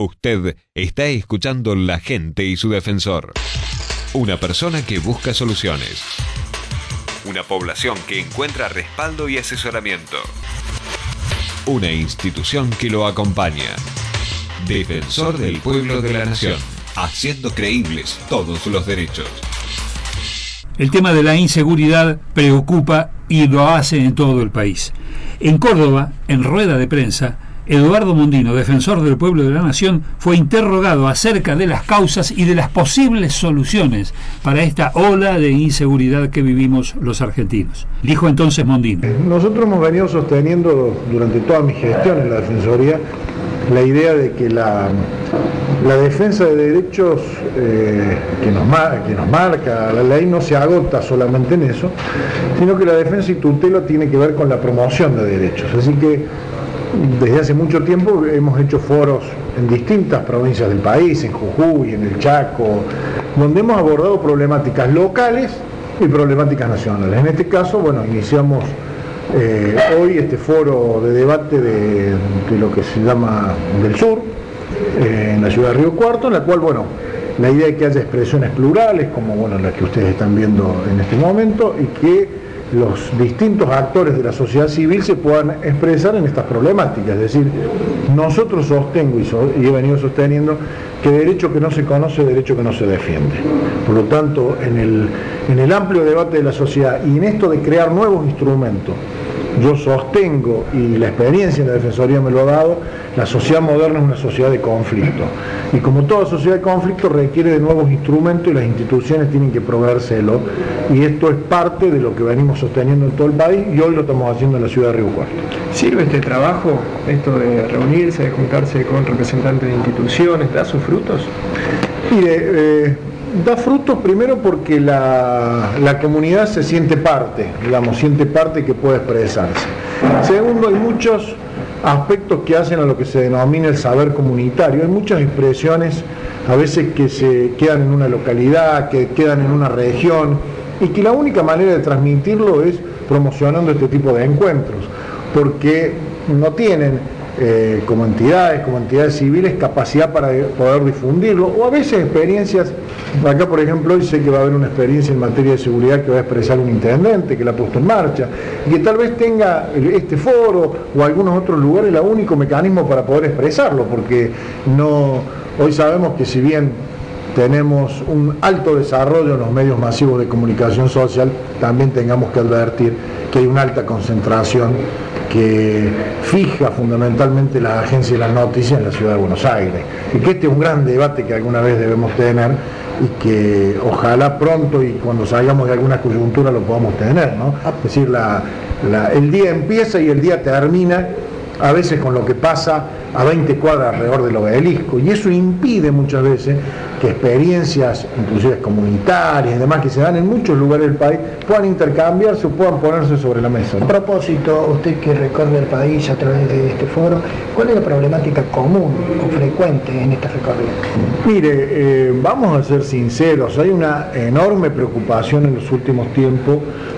Usted está escuchando La Gente y su Defensor. Una persona que busca soluciones. Una población que encuentra respaldo y asesoramiento. Una institución que lo acompaña. Defensor del pueblo de la nación, haciendo creíbles todos los derechos. El tema de la inseguridad preocupa y lo hace en todo el país. En Córdoba, en rueda de prensa, Eduardo Mondino, defensor del pueblo de la nación, fue interrogado acerca de las causas y de las posibles soluciones para esta ola de inseguridad que vivimos los argentinos. Dijo entonces Mondino: nosotros hemos venido sosteniendo durante toda mi gestión en la Defensoría la idea de que la defensa de derechos que nos marca la ley no se agota solamente en eso, sino que la defensa y tutela tiene que ver con la promoción de derechos. Así que desde hace mucho tiempo hemos hecho foros en distintas provincias del país, en Jujuy, en el Chaco, donde hemos abordado problemáticas locales y problemáticas nacionales. En este caso, bueno, iniciamos hoy este foro de debate de lo que se llama del sur, en la ciudad de Río Cuarto, en la cual, bueno, la idea es que haya expresiones plurales, como bueno, las que ustedes están viendo en este momento, y que los distintos actores de la sociedad civil se puedan expresar en estas problemáticas. Es decir, nosotros sostengo y he venido sosteniendo que derecho que no se conoce, derecho que no se defiende. Por lo tanto, en el amplio debate de la sociedad y en esto de crear nuevos instrumentos, yo sostengo, y la experiencia en la Defensoría me lo ha dado, la sociedad moderna es una sociedad de conflicto. Y como toda sociedad de conflicto requiere de nuevos instrumentos y las instituciones tienen que proveérselo. Y esto es parte de lo que venimos sosteniendo en todo el país y hoy lo estamos haciendo en la ciudad de Río Cuarto. ¿Sirve este trabajo, esto de reunirse, de juntarse con representantes de instituciones, da sus frutos? Mire, da frutos primero porque la comunidad se siente parte, siente parte que puede expresarse. Segundo, hay muchos aspectos que hacen a lo que se denomina el saber comunitario. Hay muchas expresiones a veces que se quedan en una localidad, que quedan en una región, y que la única manera de transmitirlo es promocionando este tipo de encuentros, porque no tienen como entidades civiles, capacidad para poder difundirlo, o a veces experiencias. Acá, por ejemplo, hoy sé que va a haber una experiencia en materia de seguridad que va a expresar un intendente que la ha puesto en marcha, y que tal vez tenga este foro o algunos otros lugares el único mecanismo para poder expresarlo, porque hoy sabemos que si bien tenemos un alto desarrollo en los medios masivos de comunicación social, también tengamos que advertir que hay una alta concentración que fija fundamentalmente las agencias de las noticias en la ciudad de Buenos Aires, y que este es un gran debate que alguna vez debemos tener y que ojalá pronto y cuando salgamos de alguna coyuntura lo podamos tener, ¿no? Es decir, el día empieza y el día termina a veces con lo que pasa a 20 cuadras alrededor del obelisco, y eso impide muchas veces que experiencias, inclusive comunitarias y demás, que se dan en muchos lugares del país, puedan intercambiarse o puedan ponerse sobre la mesa, ¿no? A propósito, usted que recorre el país a través de este foro, ¿cuál es la problemática común o frecuente en este recorrido? Mire, vamos a ser sinceros, hay una enorme preocupación en los últimos tiempos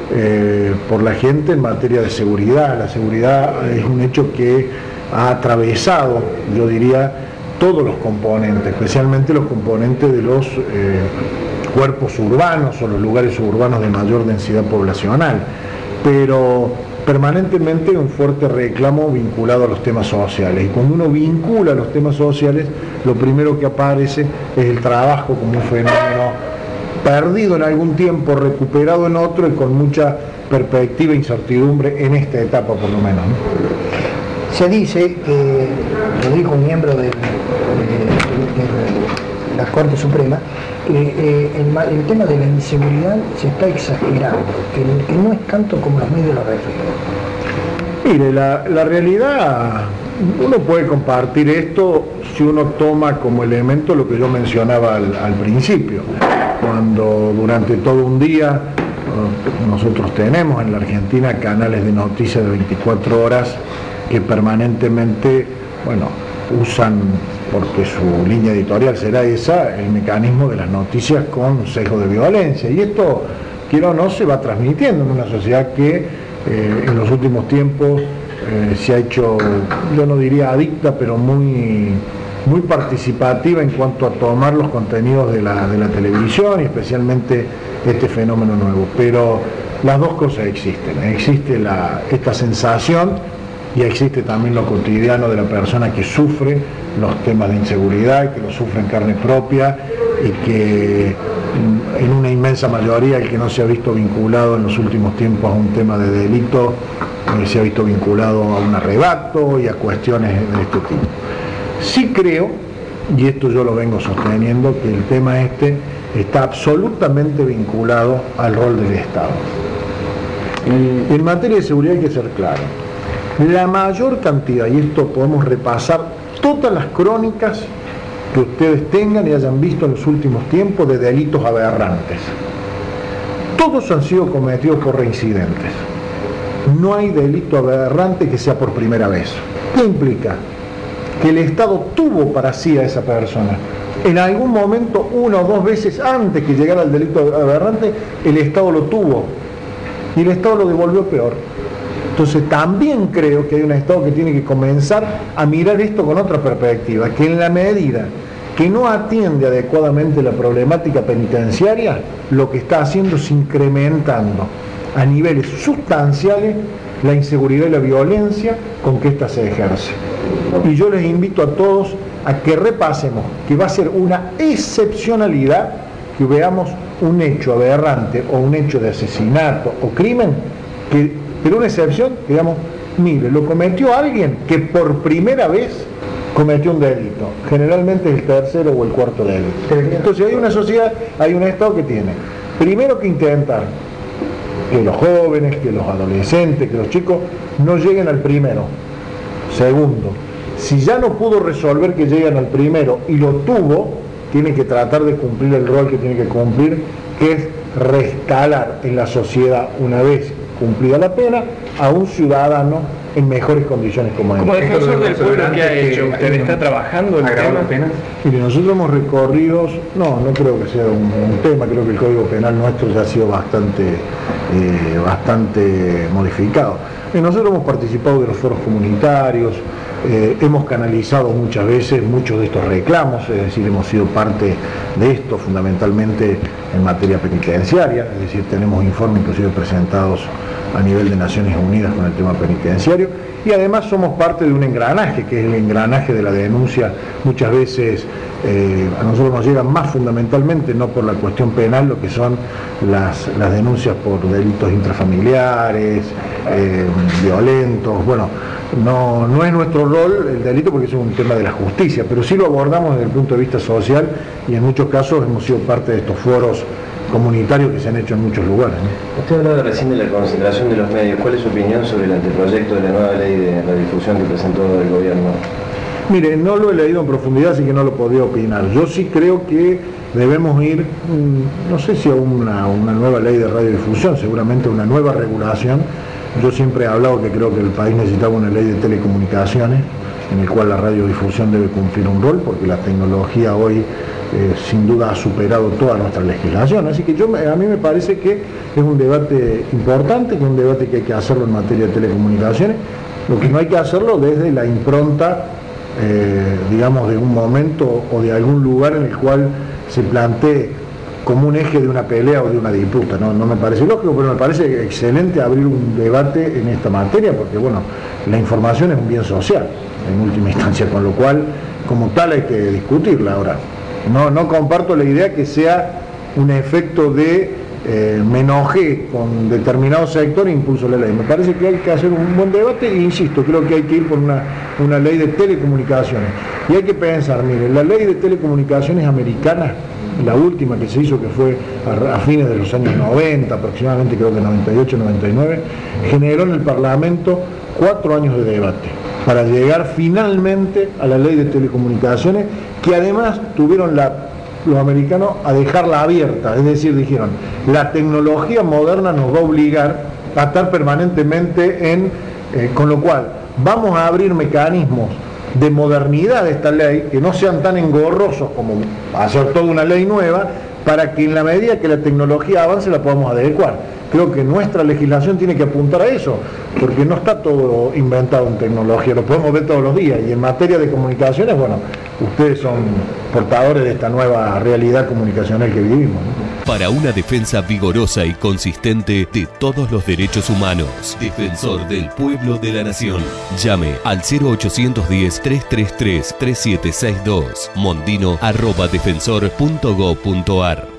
por la gente en materia de seguridad. La seguridad es un hecho que ha atravesado, yo diría, todos los componentes, especialmente los componentes de los cuerpos urbanos o los lugares urbanos de mayor densidad poblacional, pero permanentemente un fuerte reclamo vinculado a los temas sociales. Y cuando uno vincula los temas sociales, lo primero que aparece es el trabajo como un fenómeno perdido en algún tiempo, recuperado en otro, y con mucha perspectiva e incertidumbre en esta etapa por lo menos, ¿no? Se dice, lo dijo un miembro de la Corte Suprema, que el tema de la inseguridad se está exagerando, que no es tanto como los medios lo reflejan. Mire, la realidad, uno puede compartir esto si uno toma como elemento lo que yo mencionaba al principio, cuando durante todo un día nosotros tenemos en la Argentina canales de noticias de 24 horas que permanentemente, usan, porque su línea editorial será esa, el mecanismo de las noticias con sesgo de violencia, y esto, quiera o no, se va transmitiendo en una sociedad que en los últimos tiempos se ha hecho, yo no diría adicta, pero muy muy participativa en cuanto a tomar los contenidos de la televisión y especialmente este fenómeno nuevo. Pero las dos cosas existen. Existe esta sensación y existe también lo cotidiano de la persona que sufre los temas de inseguridad, que lo sufre en carne propia y que en una inmensa mayoría el que no se ha visto vinculado en los últimos tiempos a un tema de delito se ha visto vinculado a un arrebato y a cuestiones de este tipo. Sí creo, y esto yo lo vengo sosteniendo, que el tema este está absolutamente vinculado al rol del Estado. En materia de seguridad hay que ser claro. La mayor cantidad, y esto podemos repasar todas las crónicas que ustedes tengan y hayan visto en los últimos tiempos de delitos aberrantes, todos han sido cometidos por reincidentes. No hay delito aberrante que sea por primera vez. ¿Qué implica? Que el Estado tuvo para sí a esa persona. En algún momento, una o dos veces antes que llegara el delito aberrante, el Estado lo tuvo y el Estado lo devolvió peor. Entonces también creo que hay un Estado que tiene que comenzar a mirar esto con otra perspectiva, que en la medida que no atiende adecuadamente la problemática penitenciaria, lo que está haciendo es incrementando a niveles sustanciales la inseguridad y la violencia con que ésta se ejerce. Y yo les invito a todos a que repasemos que va a ser una excepcionalidad que veamos un hecho aberrante o un hecho de asesinato o crimen, pero una excepción, digamos, mire, lo cometió alguien que por primera vez cometió un delito, generalmente es el tercero o el cuarto delito. Entonces hay una sociedad, hay un Estado que tiene, primero que intentar que los jóvenes, que los adolescentes, que los chicos no lleguen al primero. Segundo, si ya no pudo resolver que lleguen al primero y lo tuvo, tiene que tratar de cumplir el rol que tiene que cumplir, que es reinstalar en la sociedad, una vez cumplida la pena, a un ciudadano en mejores condiciones como él. Como defensor del pueblo, ¿qué ha hecho? ¿Usted está trabajando en el tema? Mire, nosotros hemos recorrido, no creo que sea un tema, creo que el Código Penal nuestro ya ha sido bastante modificado. Nosotros hemos participado de los foros comunitarios, hemos canalizado muchas veces muchos de estos reclamos, es decir, hemos sido parte de esto fundamentalmente en materia penitenciaria, es decir, tenemos informes inclusive presentados a nivel de Naciones Unidas con el tema penitenciario, y además somos parte de un engranaje, que es el engranaje de la denuncia. Muchas veces a nosotros nos llegan más fundamentalmente, no por la cuestión penal, lo que son las denuncias por delitos intrafamiliares, violentos. Bueno, no es nuestro rol el delito porque es un tema de la justicia, pero sí lo abordamos desde el punto de vista social y en muchos casos hemos sido parte de estos foros comunitarios que se han hecho en muchos lugares, ¿no? Usted hablaba recién de la concentración de los medios. ¿Cuál es su opinión sobre el anteproyecto de la nueva ley de radiodifusión que presentó el gobierno? Mire, no lo he leído en profundidad, así que no lo podría opinar. Yo sí creo que debemos ir, no sé si a una nueva ley de radiodifusión, seguramente una nueva regulación. Yo siempre he hablado que creo que el país necesitaba una ley de telecomunicaciones, en el cual la radiodifusión debe cumplir un rol, porque la tecnología hoy sin duda ha superado toda nuestra legislación. Así que a mí me parece que es un debate importante, que es un debate que hay que hacerlo en materia de telecomunicaciones, lo que no hay que hacerlo desde la impronta, digamos, de un momento o de algún lugar en el cual se plantee como un eje de una pelea o de una disputa. No me parece lógico, pero me parece excelente abrir un debate en esta materia, porque bueno, la información es un bien social, en última instancia, con lo cual, como tal, hay que discutirla ahora. No comparto la idea que sea un efecto de me enojé con determinado sector e impulso la ley. Me parece que hay que hacer un buen debate e insisto, creo que hay que ir por una ley de telecomunicaciones. Y hay que pensar, mire, la ley de telecomunicaciones americana, la última que se hizo, que fue a fines de los años 90, aproximadamente creo que 98, 99, generó en el Parlamento 4 años de debate para llegar finalmente a la ley de telecomunicaciones, que además tuvieron los americanos a dejarla abierta, es decir, dijeron, la tecnología moderna nos va a obligar a estar permanentemente con lo cual vamos a abrir mecanismos de modernidad de esta ley que no sean tan engorrosos como hacer toda una ley nueva, para que en la medida que la tecnología avance la podamos adecuar. Creo que nuestra legislación tiene que apuntar a eso, porque no está todo inventado en tecnología, lo podemos ver todos los días, y en materia de comunicaciones, bueno, ustedes son portadores de esta nueva realidad comunicacional que vivimos, ¿no? Para una defensa vigorosa y consistente de todos los derechos humanos. Defensor del Pueblo de la Nación. Llame al 0810-333-3762. mondino@defensor.gov.ar.